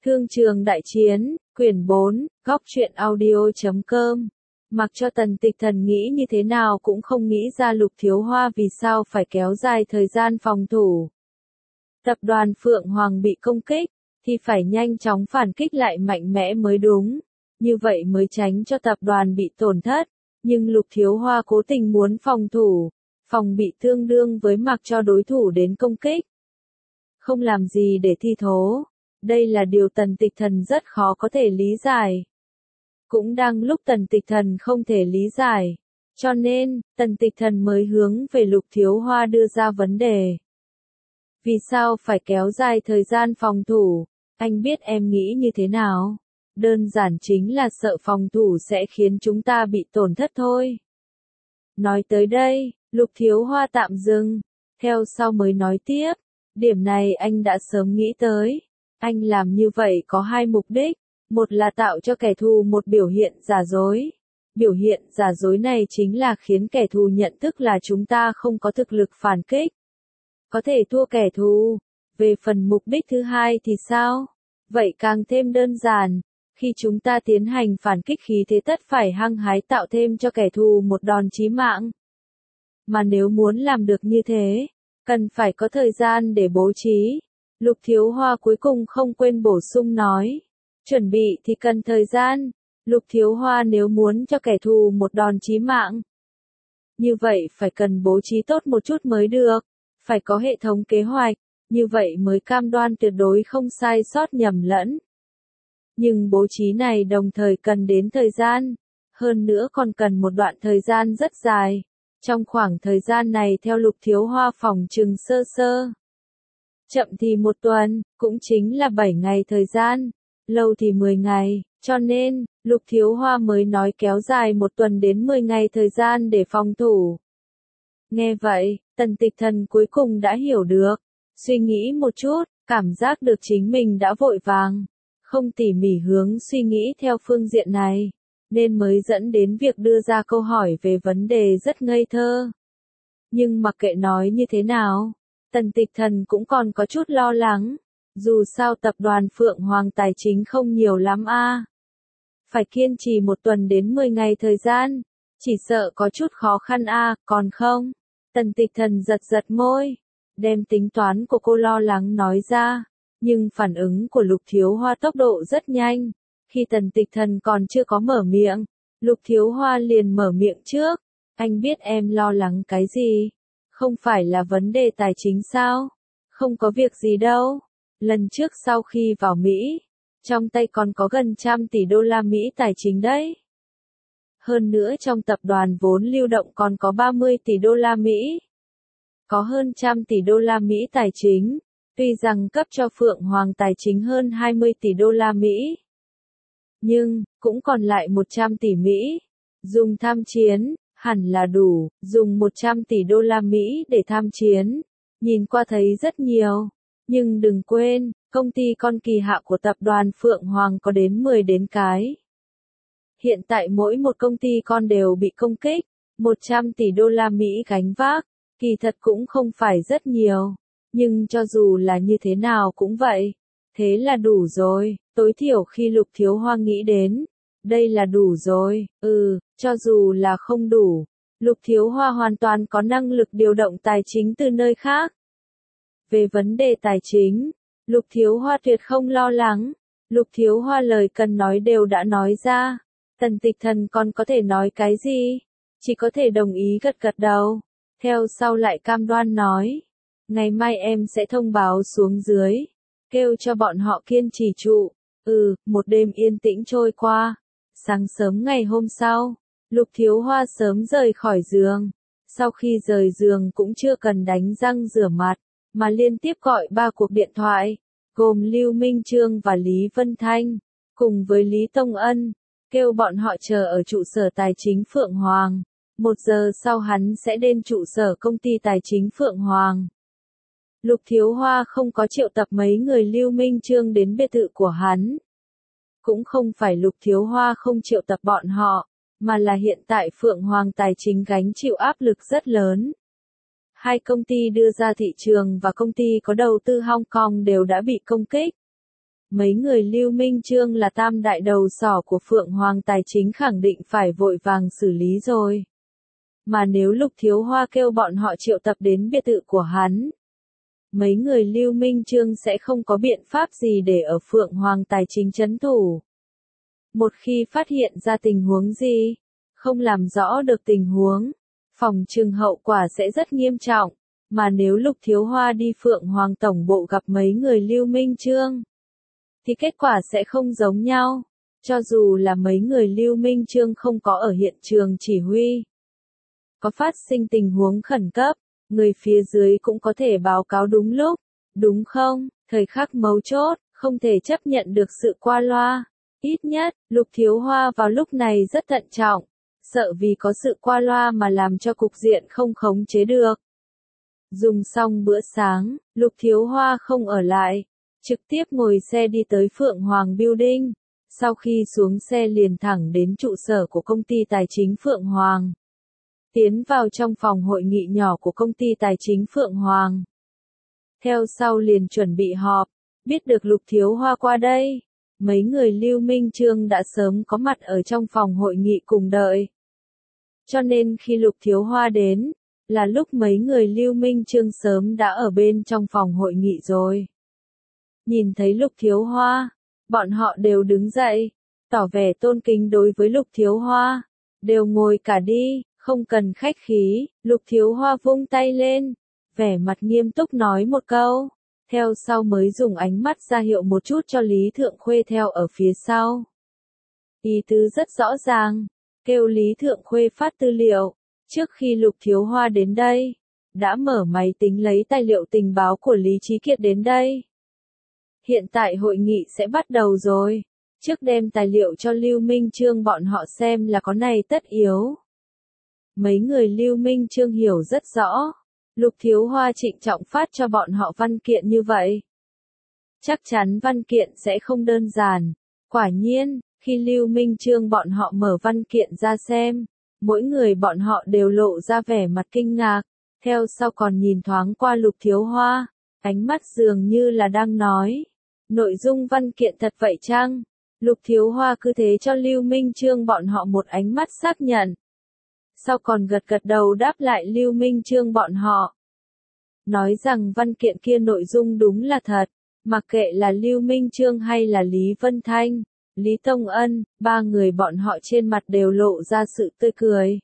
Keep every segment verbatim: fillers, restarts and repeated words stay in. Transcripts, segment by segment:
Thương trường đại chiến, quyển bốn, góc truyện audio chấm com. Mặc cho Tần Tịch Thần nghĩ như thế nào cũng không nghĩ ra Lục Thiếu Hoa vì sao phải kéo dài thời gian phòng thủ. Tập đoàn Phượng Hoàng bị công kích, thì phải nhanh chóng phản kích lại mạnh mẽ mới đúng. Như vậy mới tránh cho tập đoàn bị tổn thất. Nhưng Lục Thiếu Hoa cố tình muốn phòng thủ, phòng bị tương đương với mặc cho đối thủ đến công kích. Không làm gì để thi thố. Đây là điều Tần Tịch Thần rất khó có thể lý giải. Cũng đang lúc Tần Tịch Thần không thể lý giải. Cho nên, Tần Tịch Thần mới hướng về Lục Thiếu Hoa đưa ra vấn đề. Vì sao phải kéo dài thời gian phòng thủ? Anh biết em nghĩ như thế nào? Đơn giản chính là sợ phòng thủ sẽ khiến chúng ta bị tổn thất thôi. Nói tới đây, Lục Thiếu Hoa tạm dừng. Theo sau mới nói tiếp. Điểm này anh đã sớm nghĩ tới. Anh làm như vậy có hai mục đích. Một là tạo cho kẻ thù một biểu hiện giả dối. Biểu hiện giả dối này chính là khiến kẻ thù nhận thức là chúng ta không có thực lực phản kích. Có thể thua kẻ thù. Về phần mục đích thứ hai thì sao? Vậy càng thêm đơn giản. Khi chúng ta tiến hành phản kích khí thế tất phải hăng hái tạo thêm cho kẻ thù một đòn chí mạng. Mà nếu muốn làm được như thế, cần phải có thời gian để bố trí. Lục Thiếu Hoa cuối cùng không quên bổ sung nói. Chuẩn bị thì cần thời gian. Lục Thiếu Hoa nếu muốn cho kẻ thù một đòn chí mạng. Như vậy phải cần bố trí tốt một chút mới được. Phải có hệ thống kế hoạch. Như vậy mới cam đoan tuyệt đối không sai sót nhầm lẫn. Nhưng bố trí này đồng thời cần đến thời gian. Hơn nữa còn cần một đoạn thời gian rất dài. Trong khoảng thời gian này theo Lục Thiếu Hoa phỏng chừng sơ sơ. Chậm thì một tuần, cũng chính là bảy ngày thời gian. Lâu thì mười ngày, cho nên, Lục Thiếu Hoa mới nói kéo dài một tuần đến mười ngày thời gian để phòng thủ. Nghe vậy, Tần Tịch Thần cuối cùng đã hiểu được. Suy nghĩ một chút, cảm giác được chính mình đã vội vàng. Không tỉ mỉ hướng suy nghĩ theo phương diện này. Nên mới dẫn đến việc đưa ra câu hỏi về vấn đề rất ngây thơ. Nhưng mặc kệ nói như thế nào, Tần Tịch Thần cũng còn có chút lo lắng. Dù sao tập đoàn Phượng Hoàng tài chính không nhiều lắm a. À. Phải kiên trì một tuần đến mười ngày thời gian. Chỉ sợ có chút khó khăn a, à, còn không? Tần Tịch Thần giật giật môi. Đem tính toán của cô lo lắng nói ra. Nhưng phản ứng của Lục Thiếu Hoa tốc độ rất nhanh. Khi Tần Tịch Thần còn chưa có mở miệng, Lục Thiếu Hoa liền mở miệng trước. Anh biết em lo lắng cái gì? Không phải là vấn đề tài chính sao? Không có việc gì đâu. Lần trước sau khi vào Mỹ, trong tay còn có gần trăm tỷ đô la Mỹ tài chính đấy. Hơn nữa trong tập đoàn vốn lưu động còn có ba mươi tỷ đô la Mỹ. Có hơn trăm tỷ đô la Mỹ tài chính. Tuy rằng cấp cho Phượng Hoàng tài chính hơn hai mươi tỷ đô la Mỹ. Nhưng, cũng còn lại một trăm tỷ Mỹ. Dùng tham chiến, hẳn là đủ, dùng một trăm tỷ đô la Mỹ để tham chiến. Nhìn qua thấy rất nhiều. Nhưng đừng quên, công ty con kỳ hạ của tập đoàn Phượng Hoàng có đến mười đến cái. Hiện tại mỗi một công ty con đều bị công kích. một trăm tỷ đô la Mỹ gánh vác. Kỳ thật cũng không phải rất nhiều. Nhưng cho dù là như thế nào cũng vậy. Thế là đủ rồi, tối thiểu khi Lục Thiếu Hoa nghĩ đến. Đây là đủ rồi, ừ, cho dù là không đủ. Lục Thiếu Hoa hoàn toàn có năng lực điều động tài chính từ nơi khác. Về vấn đề tài chính, Lục Thiếu Hoa tuyệt không lo lắng. Lục Thiếu Hoa lời cần nói đều đã nói ra. Tần Tịch Thần còn có thể nói cái gì? Chỉ có thể đồng ý gật gật đầu. Theo sau lại cam đoan nói. Ngày mai em sẽ thông báo xuống dưới. Kêu cho bọn họ kiên trì trụ. Ừ, một đêm yên tĩnh trôi qua. Sáng sớm ngày hôm sau, Lục Thiếu Hoa sớm rời khỏi giường. Sau khi rời giường cũng chưa cần đánh răng rửa mặt, mà liên tiếp gọi ba cuộc điện thoại, gồm Lưu Minh Trương và Lý Vân Thanh, cùng với Lý Tông Ân, kêu bọn họ chờ ở trụ sở tài chính Phượng Hoàng. Một giờ sau hắn sẽ đến trụ sở công ty tài chính Phượng Hoàng. Lục Thiếu Hoa không có triệu tập mấy người Lưu Minh Trương đến biệt thự của hắn. Cũng không phải Lục Thiếu Hoa không triệu tập bọn họ, mà là hiện tại Phượng Hoàng tài chính gánh chịu áp lực rất lớn. Hai công ty đưa ra thị trường và công ty có đầu tư Hong Kong đều đã bị công kích. Mấy người Lưu Minh Chương là tam đại đầu sỏ của Phượng Hoàng Tài Chính khẳng định phải vội vàng xử lý rồi. Mà nếu Lục Thiếu Hoa kêu bọn họ triệu tập đến biệt thự của hắn, mấy người Lưu Minh Chương sẽ không có biện pháp gì để ở Phượng Hoàng Tài Chính trấn thủ. Một khi phát hiện ra tình huống gì, không làm rõ được tình huống, phòng trừng hậu quả sẽ rất nghiêm trọng. Mà nếu Lục Thiếu Hoa đi Phượng Hoàng Tổng Bộ gặp mấy người Lưu Minh Chương, thì kết quả sẽ không giống nhau. Cho dù là mấy người Lưu Minh Chương không có ở hiện trường chỉ huy, có phát sinh tình huống khẩn cấp, người phía dưới cũng có thể báo cáo đúng lúc, đúng không? Thời khắc mấu chốt, không thể chấp nhận được sự qua loa. Ít nhất, Lục Thiếu Hoa vào lúc này rất thận trọng, sợ vì có sự qua loa mà làm cho cục diện không khống chế được. Dùng xong bữa sáng, Lục Thiếu Hoa không ở lại, trực tiếp ngồi xe đi tới Phượng Hoàng Building, sau khi xuống xe liền thẳng đến trụ sở của công ty tài chính Phượng Hoàng. Tiến vào trong phòng hội nghị nhỏ của công ty tài chính Phượng Hoàng. Theo sau liền chuẩn bị họp, biết được Lục Thiếu Hoa qua đây, mấy người Lưu Minh Chương đã sớm có mặt ở trong phòng hội nghị cùng đợi. Cho nên khi Lục Thiếu Hoa đến, là lúc mấy người Lưu Minh Chương sớm đã ở bên trong phòng hội nghị rồi. Nhìn thấy Lục Thiếu Hoa, bọn họ đều đứng dậy, tỏ vẻ tôn kính đối với Lục Thiếu Hoa, đều ngồi cả đi, không cần khách khí. Lục Thiếu Hoa vung tay lên, vẻ mặt nghiêm túc nói một câu, theo sau mới dùng ánh mắt ra hiệu một chút cho Lý Thượng Khuê theo ở phía sau. Ý tứ rất rõ ràng, kêu Lý Thượng Khuê phát tư liệu. Trước khi Lục Thiếu Hoa đến đây, đã mở máy tính lấy tài liệu tình báo của Lý Chí Kiệt đến đây. Hiện tại hội nghị sẽ bắt đầu rồi, trước đem tài liệu cho Lưu Minh Chương bọn họ xem là có này tất yếu. Mấy người Lưu Minh Chương hiểu rất rõ, Lục Thiếu Hoa trịnh trọng phát cho bọn họ văn kiện như vậy. Chắc chắn văn kiện sẽ không đơn giản. Quả nhiên, khi Lưu Minh Chương bọn họ mở văn kiện ra xem, mỗi người bọn họ đều lộ ra vẻ mặt kinh ngạc, theo sau còn nhìn thoáng qua Lục Thiếu Hoa, ánh mắt dường như là đang nói, nội dung văn kiện thật vậy chăng? Lục Thiếu Hoa cứ thế cho Lưu Minh Chương bọn họ một ánh mắt xác nhận. Sau còn gật gật đầu đáp lại Lưu Minh Chương bọn họ. Nói rằng văn kiện kia nội dung đúng là thật, mặc kệ là Lưu Minh Chương hay là Lý Vân Thanh, Lý Tông Ân, ba người bọn họ trên mặt đều lộ ra sự tươi cười.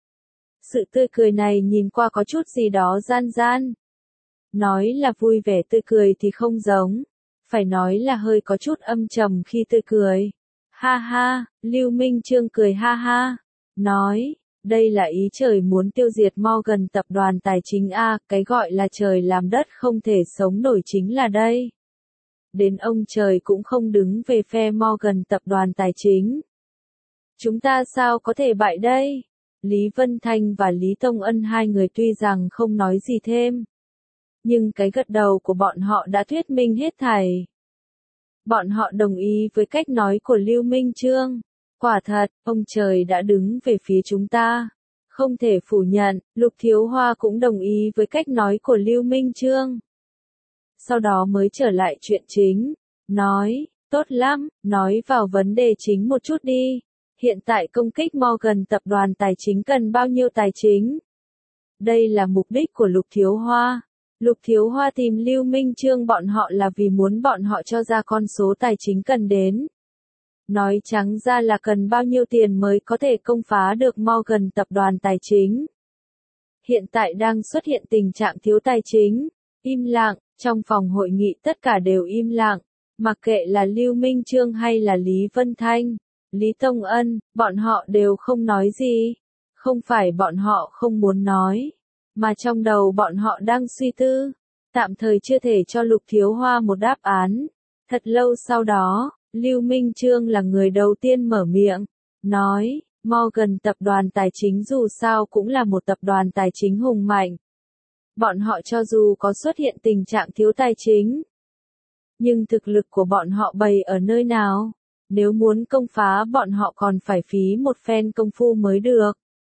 Sự tươi cười này nhìn qua có chút gì đó gian gian. Nói là vui vẻ tươi cười thì không giống, phải nói là hơi có chút âm trầm khi tươi cười. Ha ha, Lưu Minh Chương cười ha ha, nói, đây là ý trời muốn tiêu diệt Morgan tập đoàn tài chính A, cái gọi là trời làm đất không thể sống nổi chính là đây. Đến ông trời cũng không đứng về phe Morgan tập đoàn tài chính. Chúng ta sao có thể bại đây? Lý Vân Thanh và Lý Tông Ân hai người tuy rằng không nói gì thêm, nhưng cái gật đầu của bọn họ đã thuyết minh hết thảy. Bọn họ đồng ý với cách nói của Lưu Minh Chương. Quả thật, ông trời đã đứng về phía chúng ta. Không thể phủ nhận, Lục Thiếu Hoa cũng đồng ý với cách nói của Lưu Minh Chương. Sau đó mới trở lại chuyện chính, nói, tốt lắm, nói vào vấn đề chính một chút đi. Hiện tại công kích Morgan tập đoàn tài chính cần bao nhiêu tài chính? Đây là mục đích của Lục Thiếu Hoa. Lục Thiếu Hoa tìm Lưu Minh Chương bọn họ là vì muốn bọn họ cho ra con số tài chính cần đến. Nói trắng ra là cần bao nhiêu tiền mới có thể công phá được Morgan tập đoàn tài chính. Hiện tại đang xuất hiện tình trạng thiếu tài chính. Im lặng, trong phòng hội nghị tất cả đều im lặng, mặc kệ là Lưu Minh Chương hay là Lý Vân Thanh, Lý Tông Ân, bọn họ đều không nói gì. Không phải bọn họ không muốn nói, mà trong đầu bọn họ đang suy tư, tạm thời chưa thể cho Lục Thiếu Hoa một đáp án. Thật lâu sau đó, Lưu Minh Chương là người đầu tiên mở miệng, nói, Morgan tập đoàn tài chính dù sao cũng là một tập đoàn tài chính hùng mạnh. Bọn họ cho dù có xuất hiện tình trạng thiếu tài chính, nhưng thực lực của bọn họ bày ở nơi nào? Nếu muốn công phá bọn họ còn phải phí một phen công phu mới được.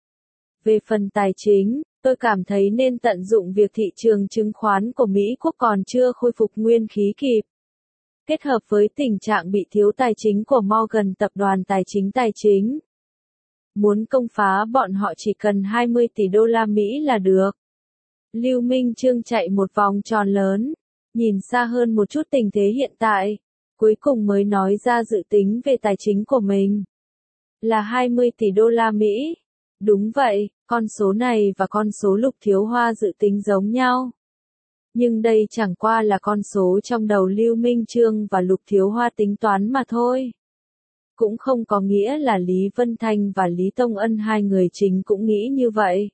Về phần tài chính, tôi cảm thấy nên tận dụng việc thị trường chứng khoán của Mỹ Quốc còn chưa khôi phục nguyên khí kịp. kết hợp với tình trạng bị thiếu tài chính của Morgan tập đoàn tài chính tài chính. Muốn công phá bọn họ chỉ cần hai mươi tỷ đô la Mỹ là được. Lưu Minh Chương chạy một vòng tròn lớn, nhìn xa hơn một chút tình thế hiện tại, cuối cùng mới nói ra dự tính về tài chính của mình. Là hai mươi tỷ đô la Mỹ. Đúng vậy, con số này và con số Lục Thiếu Hoa dự tính giống nhau. Nhưng đây chẳng qua là con số trong đầu Lưu Minh Chương và Lục Thiếu Hoa tính toán mà thôi. Cũng không có nghĩa là Lý Vân Thanh và Lý Tông Ân hai người chính cũng nghĩ như vậy.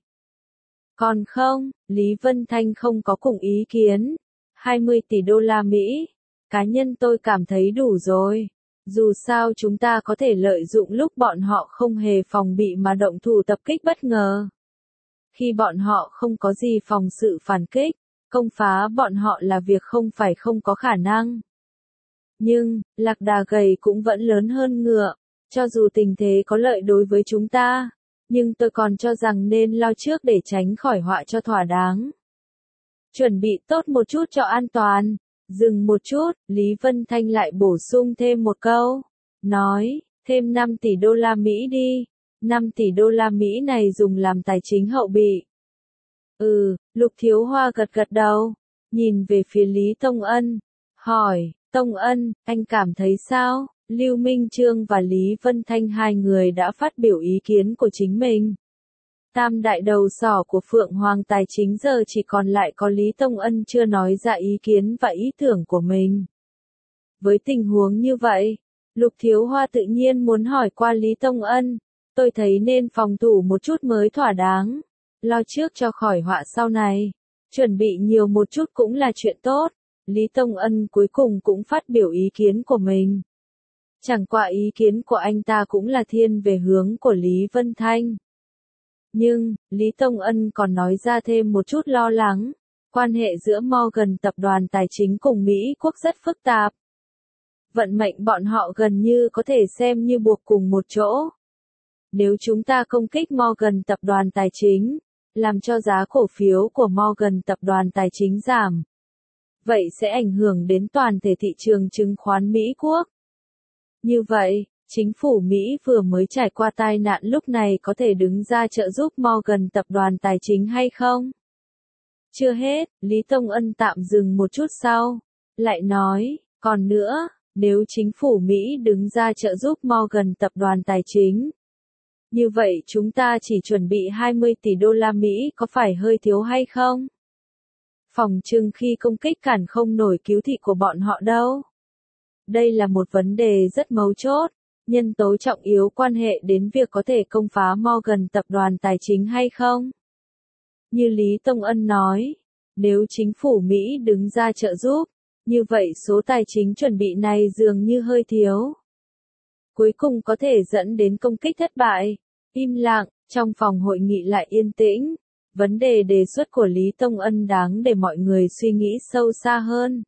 Còn không, Lý Vân Thanh không có cùng ý kiến. hai mươi tỷ đô la Mỹ. Cá nhân tôi cảm thấy đủ rồi. Dù sao chúng ta có thể lợi dụng lúc bọn họ không hề phòng bị mà động thủ tập kích bất ngờ. Khi bọn họ không có gì phòng sự phản kích, công phá bọn họ là việc không phải không có khả năng. Nhưng, lạc đà gầy cũng vẫn lớn hơn ngựa, cho dù tình thế có lợi đối với chúng ta, nhưng tôi còn cho rằng nên lo trước để tránh khỏi họa cho thỏa đáng. Chuẩn bị tốt một chút cho an toàn. Dừng một chút, Lý Vân Thanh lại bổ sung thêm một câu. Nói, thêm năm tỷ đô la Mỹ đi. năm tỷ đô la Mỹ này dùng làm tài chính hậu bị. Ừ, Lục Thiếu Hoa gật gật đầu. Nhìn về phía Lý Tông Ân. Hỏi, Tông Ân, anh cảm thấy sao? Lưu Minh Chương và Lý Vân Thanh hai người đã phát biểu ý kiến của chính mình. Tam đại đầu sỏ của Phượng Hoàng Tài chính giờ chỉ còn lại có Lý Tông Ân chưa nói ra ý kiến và ý tưởng của mình. Với tình huống như vậy, Lục Thiếu Hoa tự nhiên muốn hỏi qua Lý Tông Ân, tôi thấy nên phòng thủ một chút mới thỏa đáng, lo trước cho khỏi họa sau này, chuẩn bị nhiều một chút cũng là chuyện tốt. Lý Tông Ân cuối cùng cũng phát biểu ý kiến của mình. Chẳng qua ý kiến của anh ta cũng là thiên về hướng của Lý Vân Thanh. Nhưng, Lý Tông Ân còn nói ra thêm một chút lo lắng. Quan hệ giữa Morgan tập đoàn tài chính cùng Mỹ Quốc rất phức tạp. Vận mệnh bọn họ gần như có thể xem như buộc cùng một chỗ. Nếu chúng ta công kích Morgan tập đoàn tài chính, làm cho giá cổ phiếu của Morgan tập đoàn tài chính giảm, vậy sẽ ảnh hưởng đến toàn thể thị trường chứng khoán Mỹ Quốc. Như vậy, chính phủ Mỹ vừa mới trải qua tai nạn lúc này có thể đứng ra trợ giúp Morgan tập đoàn tài chính hay không? Chưa hết, Lý Tông Ân tạm dừng một chút sau, lại nói, còn nữa, nếu chính phủ Mỹ đứng ra trợ giúp Morgan tập đoàn tài chính, như vậy chúng ta chỉ chuẩn bị hai mươi tỷ đô la Mỹ có phải hơi thiếu hay không? Phòng trừng khi công kích cản không nổi cứu thị của bọn họ đâu. Đây là một vấn đề rất mấu chốt, nhân tố trọng yếu quan hệ đến việc có thể công phá Morgan tập đoàn tài chính hay không. Như Lý Tông Ân nói, nếu chính phủ Mỹ đứng ra trợ giúp, như vậy số tài chính chuẩn bị này dường như hơi thiếu. Cuối cùng có thể dẫn đến công kích thất bại. Im lặng, trong phòng hội nghị lại yên tĩnh. Vấn đề đề xuất của Lý Tông Ân đáng để mọi người suy nghĩ sâu xa hơn.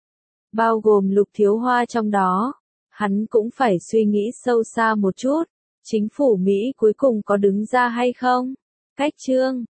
Bao gồm Lục Thiếu Hoa trong đó. Hắn cũng phải suy nghĩ sâu xa một chút. Chính phủ Mỹ cuối cùng có đứng ra hay không? Cách chương